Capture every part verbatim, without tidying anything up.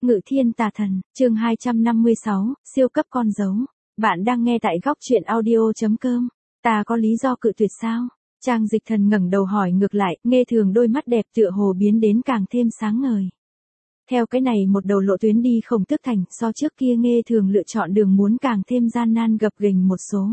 Ngự thiên tà thần, chương hai trăm năm mươi sáu, siêu cấp con dấu. Bạn đang nghe tại góc truyện audio.com. Ta có lý do cự tuyệt sao? Trang Dịch Thần ngẩng đầu hỏi ngược lại, Nghe Thường đôi mắt đẹp tựa hồ biến đến càng thêm sáng ngời. Theo cái này một đầu lộ tuyến đi Khổng Tước Thành, so trước kia Nghe Thường lựa chọn đường muốn càng thêm gian nan gập ghềnh một số.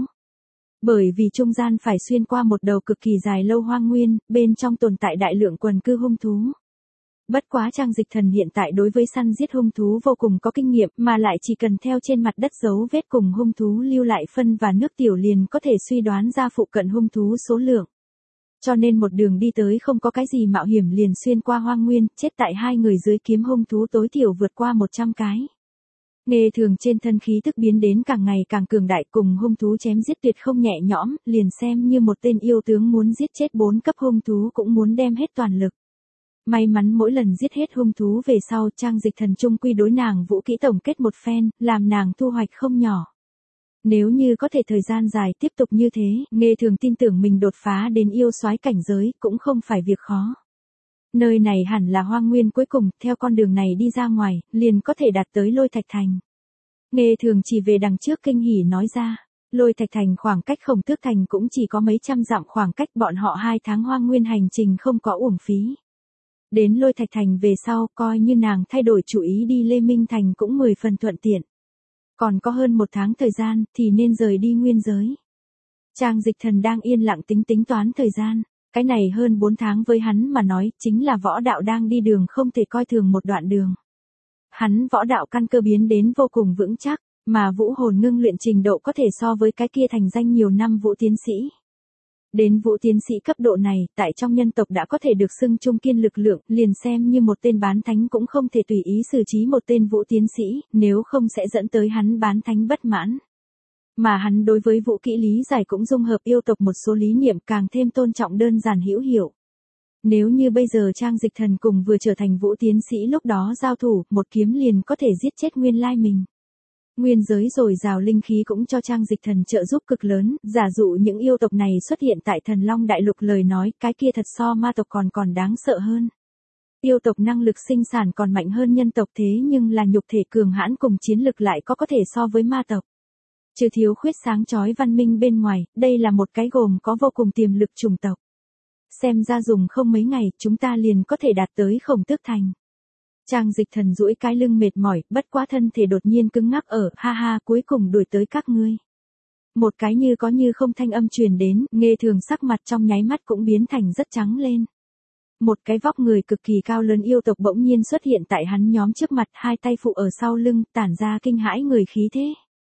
Bởi vì trung gian phải xuyên qua một đầu cực kỳ dài lâu hoang nguyên, bên trong tồn tại đại lượng quần cư hung thú. Bất quá Trang Dịch Thần hiện tại đối với săn giết hung thú vô cùng có kinh nghiệm, mà lại chỉ cần theo trên mặt đất dấu vết cùng hung thú lưu lại phân và nước tiểu liền có thể suy đoán ra phụ cận hung thú số lượng. Cho nên một đường đi tới không có cái gì mạo hiểm liền xuyên qua hoang nguyên, chết tại hai người dưới kiếm hung thú tối thiểu vượt qua một trăm cái. Nghe Thường trên thân khí tức biến đến càng ngày càng cường đại, cùng hung thú chém giết tuyệt không nhẹ nhõm, liền xem như một tên yêu tướng muốn giết chết bốn cấp hung thú cũng muốn đem hết toàn lực. May mắn mỗi lần giết hết hung thú về sau, Trang Dịch Thần chung quy đối nàng vũ kỹ tổng kết một phen, làm nàng thu hoạch không nhỏ. Nếu như có thể thời gian dài tiếp tục như thế, Nghe Thường tin tưởng mình đột phá đến yêu soái cảnh giới cũng không phải việc khó. Nơi này hẳn là hoang nguyên cuối cùng, theo con đường này đi ra ngoài, liền có thể đạt tới Lôi Thạch Thành. Nghe Thường chỉ về đằng trước kinh hỉ nói ra, Lôi Thạch Thành khoảng cách Khổng Tước Thành cũng chỉ có mấy trăm dặm, khoảng cách bọn họ hai tháng hoang nguyên hành trình không có uổng phí. Đến Lôi Thạch Thành về sau, coi như nàng thay đổi chủ ý đi Lê Minh Thành cũng mười phần thuận tiện. Còn có hơn một tháng thời gian, thì nên rời đi nguyên giới. Trang Dịch Thần đang yên lặng tính tính toán thời gian. Cái này hơn bốn tháng với hắn mà nói, chính là võ đạo đang đi đường không thể coi thường một đoạn đường. Hắn võ đạo căn cơ biến đến vô cùng vững chắc, mà vũ hồn ngưng luyện trình độ có thể so với cái kia thành danh nhiều năm vũ tiến sĩ. Đến vũ tiến sĩ cấp độ này, tại trong nhân tộc đã có thể được xưng trung kiên lực lượng, liền xem như một tên bán thánh cũng không thể tùy ý xử trí một tên vũ tiến sĩ, nếu không sẽ dẫn tới hắn bán thánh bất mãn. Mà hắn đối với vũ kỹ lý giải cũng dung hợp yêu tộc một số lý niệm, càng thêm tôn trọng đơn giản hữu hiệu. Nếu như bây giờ Trang Dịch Thần cùng vừa trở thành vũ tiến sĩ lúc đó giao thủ, một kiếm liền có thể giết chết nguyên lai mình. Nguyên giới dồi dào linh khí cũng cho Trang Dịch Thần trợ giúp cực lớn, giả dụ những yêu tộc này xuất hiện tại Thần Long Đại Lục lời nói, cái kia thật so ma tộc còn còn đáng sợ hơn. Yêu tộc năng lực sinh sản còn mạnh hơn nhân tộc, thế nhưng là nhục thể cường hãn cùng chiến lực lại có có thể so với ma tộc. Trừ thiếu khuyết sáng chói văn minh bên ngoài, đây là một cái gồm có vô cùng tiềm lực chủng tộc. Xem ra dùng không mấy ngày, chúng ta liền có thể đạt tới Khổng Tước Thành. Trang Dịch Thần duỗi cái lưng mệt mỏi, bất quá thân thể đột nhiên cứng ngắc ở, ha ha, cuối cùng đuổi tới các ngươi. Một cái như có như không thanh âm truyền đến, Nghe Thường sắc mặt trong nháy mắt cũng biến thành rất trắng lên. Một cái vóc người cực kỳ cao lớn yêu tộc bỗng nhiên xuất hiện tại hắn nhóm trước mặt, hai tay phụ ở sau lưng, tản ra kinh hãi người khí thế.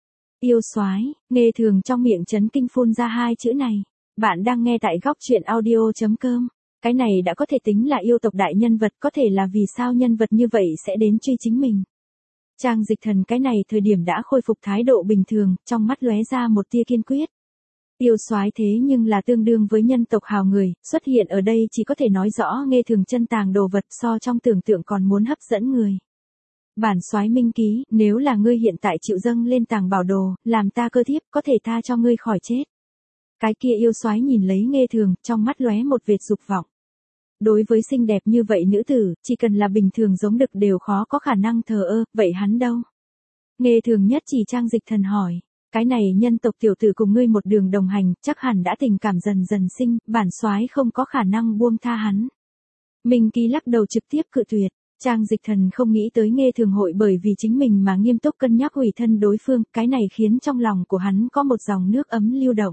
Yêu soái, Nghe Thường trong miệng chấn kinh phun ra hai chữ này. Bạn đang nghe tại góc truyện audio.com. Cái này đã có thể tính là yêu tộc đại nhân vật, có thể là vì sao nhân vật như vậy sẽ đến truy chính mình. Trang Dịch Thần cái này thời điểm đã khôi phục thái độ bình thường, trong mắt lóe ra một tia kiên quyết. Yêu soái thế nhưng là tương đương với nhân tộc hào người, xuất hiện ở đây chỉ có thể nói rõ Nghe Thường chân tàng đồ vật so trong tưởng tượng còn muốn hấp dẫn người. Bản soái minh ký, nếu là ngươi hiện tại chịu dâng lên tàng bảo đồ, làm ta cơ thiếp, có thể tha cho ngươi khỏi chết. Cái kia yêu soái nhìn lấy Nghe Thường, trong mắt lóe một vệt dục vọng. Đối với xinh đẹp như vậy nữ tử, chỉ cần là bình thường giống đực đều khó có khả năng thờ ơ, vậy hắn đâu? Nghe Thường nhất chỉ Trang Dịch Thần hỏi, cái này nhân tộc tiểu tử cùng ngươi một đường đồng hành, chắc hẳn đã tình cảm dần dần sinh, bản soái không có khả năng buông tha hắn. Minh Ký lắc đầu trực tiếp cự tuyệt. Trang Dịch Thần không nghĩ tới Nghe Thường hội bởi vì chính mình mà nghiêm túc cân nhắc hủy thân đối phương, cái này khiến trong lòng của hắn có một dòng nước ấm lưu động.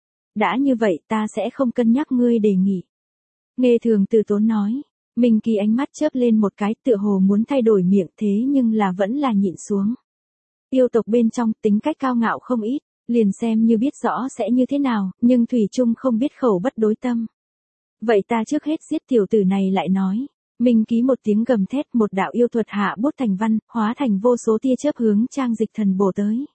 Đã như vậy ta sẽ không cân nhắc ngươi đề nghị. Nghe Thường từ tốn nói, Minh Kỳ ánh mắt chớp lên một cái, tựa hồ muốn thay đổi miệng, thế nhưng là vẫn là nhịn xuống. Yêu tộc bên trong tính cách cao ngạo không ít, liền xem như biết rõ sẽ như thế nào, nhưng thủy chung không biết khẩu bất đối tâm. Vậy ta trước hết giết tiểu tử này lại nói. Minh Ký một tiếng gầm thét, một đạo yêu thuật hạ bút thành văn, hóa thành vô số tia chớp hướng Trang Dịch Thần bổ tới.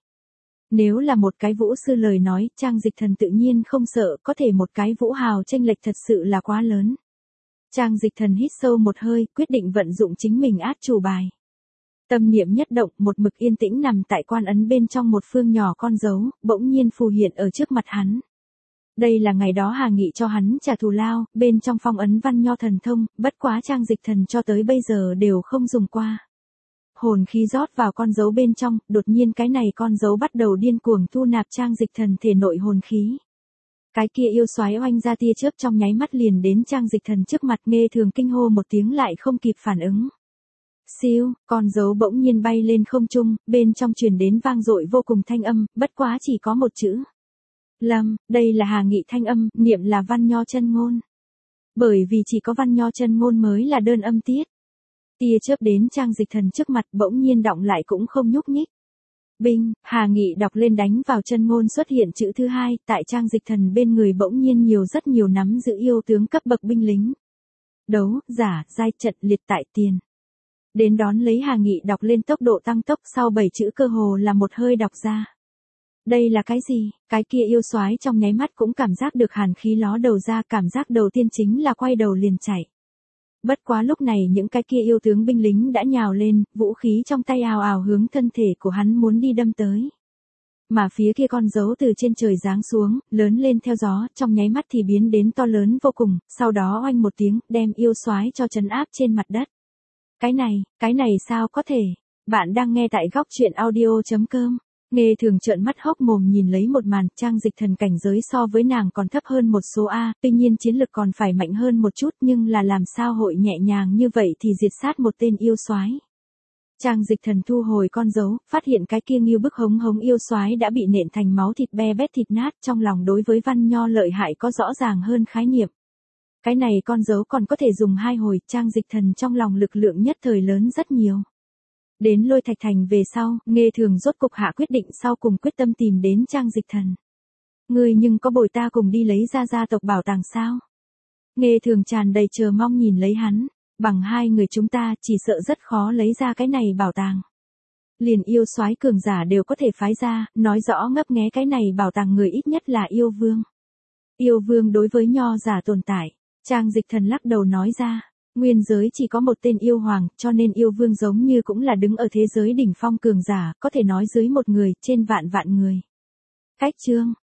Nếu là một cái vũ sư lời nói, Trang Dịch Thần tự nhiên không sợ, có thể một cái vũ hào chênh lệch thật sự là quá lớn. Trang Dịch Thần hít sâu một hơi, quyết định vận dụng chính mình át chủ bài. Tâm niệm nhất động, một mực yên tĩnh nằm tại quan ấn bên trong một phương nhỏ con dấu, bỗng nhiên phù hiện ở trước mặt hắn. Đây là ngày đó Hà Nghị cho hắn trả thù lao, bên trong phong ấn văn nho thần thông, bất quá Trang Dịch Thần cho tới bây giờ đều không dùng qua. hồn khí rót vào con dấu bên trong, đột nhiên cái này con dấu bắt đầu điên cuồng thu nạp Trang Dịch Thần thể nội hồn khí. Cái kia yêu soái oanh ra tia chớp trong nháy mắt liền đến Trang Dịch Thần trước mặt, Nghe Thường kinh hô một tiếng lại không kịp phản ứng. Siêu, con dấu bỗng nhiên bay lên không trung, bên trong truyền đến vang dội vô cùng thanh âm, bất quá chỉ có một chữ. Lâm, đây là Hà Nghị thanh âm, niệm là văn nho chân ngôn. Bởi vì chỉ có văn nho chân ngôn mới là đơn âm tiết. Tia chớp đến Trang Dịch Thần trước mặt bỗng nhiên động lại cũng không nhúc nhích. Binh, Hà Nghị đọc lên đánh vào chân ngôn xuất hiện chữ thứ hai, tại Trang Dịch Thần bên người bỗng nhiên nhiều rất nhiều nắm giữ yêu tướng cấp bậc binh lính. Đấu, giả, giai trận liệt tại tiền. Đến đón lấy Hà Nghị đọc lên tốc độ tăng tốc sau bảy chữ cơ hồ là một hơi đọc ra. Đây là cái gì? Cái kia yêu soái trong nháy mắt cũng cảm giác được hàn khí ló đầu ra, cảm giác đầu tiên chính là quay đầu liền chạy. Bất quá lúc này những cái kia yêu tướng binh lính đã nhào lên, vũ khí trong tay ào ào hướng thân thể của hắn muốn đi đâm tới. Mà phía kia con dấu từ trên trời giáng xuống, lớn lên theo gió, trong nháy mắt thì biến đến to lớn vô cùng, sau đó oanh một tiếng, đem yêu soái cho trấn áp trên mặt đất. Cái này, cái này sao có thể? Bạn đang nghe tại góc truyện audio chấm com. Nghe Thường trợn mắt hốc mồm nhìn lấy một màn, Trang Dịch Thần cảnh giới so với nàng còn thấp hơn một số A, tuy nhiên chiến lực còn phải mạnh hơn một chút, nhưng là làm sao hội nhẹ nhàng như vậy thì diệt sát một tên yêu soái. Trang Dịch Thần thu hồi con dấu, phát hiện cái kia nghiêu bức hống hống yêu soái đã bị nện thành máu thịt be bét thịt nát, trong lòng đối với văn nho lợi hại có rõ ràng hơn khái niệm. Cái này con dấu còn có thể dùng hai hồi, Trang Dịch Thần trong lòng lực lượng nhất thời lớn rất nhiều. Đến Lôi Thạch Thành về sau, Nghe Thường rốt cục hạ quyết định sau cùng quyết tâm tìm đến Trang Dịch Thần. Ngươi nhưng có bồi ta cùng đi lấy ra gia tộc bảo tàng sao? Nghe Thường tràn đầy chờ mong nhìn lấy hắn, bằng hai người chúng ta chỉ sợ rất khó lấy ra cái này bảo tàng. Liền yêu soái cường giả đều có thể phái ra, nói rõ ngấp nghé cái này bảo tàng người ít nhất là yêu vương. Yêu vương đối với nho giả tồn tại, Trang Dịch Thần lắc đầu nói ra. Nguyên giới chỉ có một tên yêu hoàng, cho nên yêu vương giống như cũng là đứng ở thế giới đỉnh phong cường giả, có thể nói dưới một người, trên vạn vạn người. Cách chương,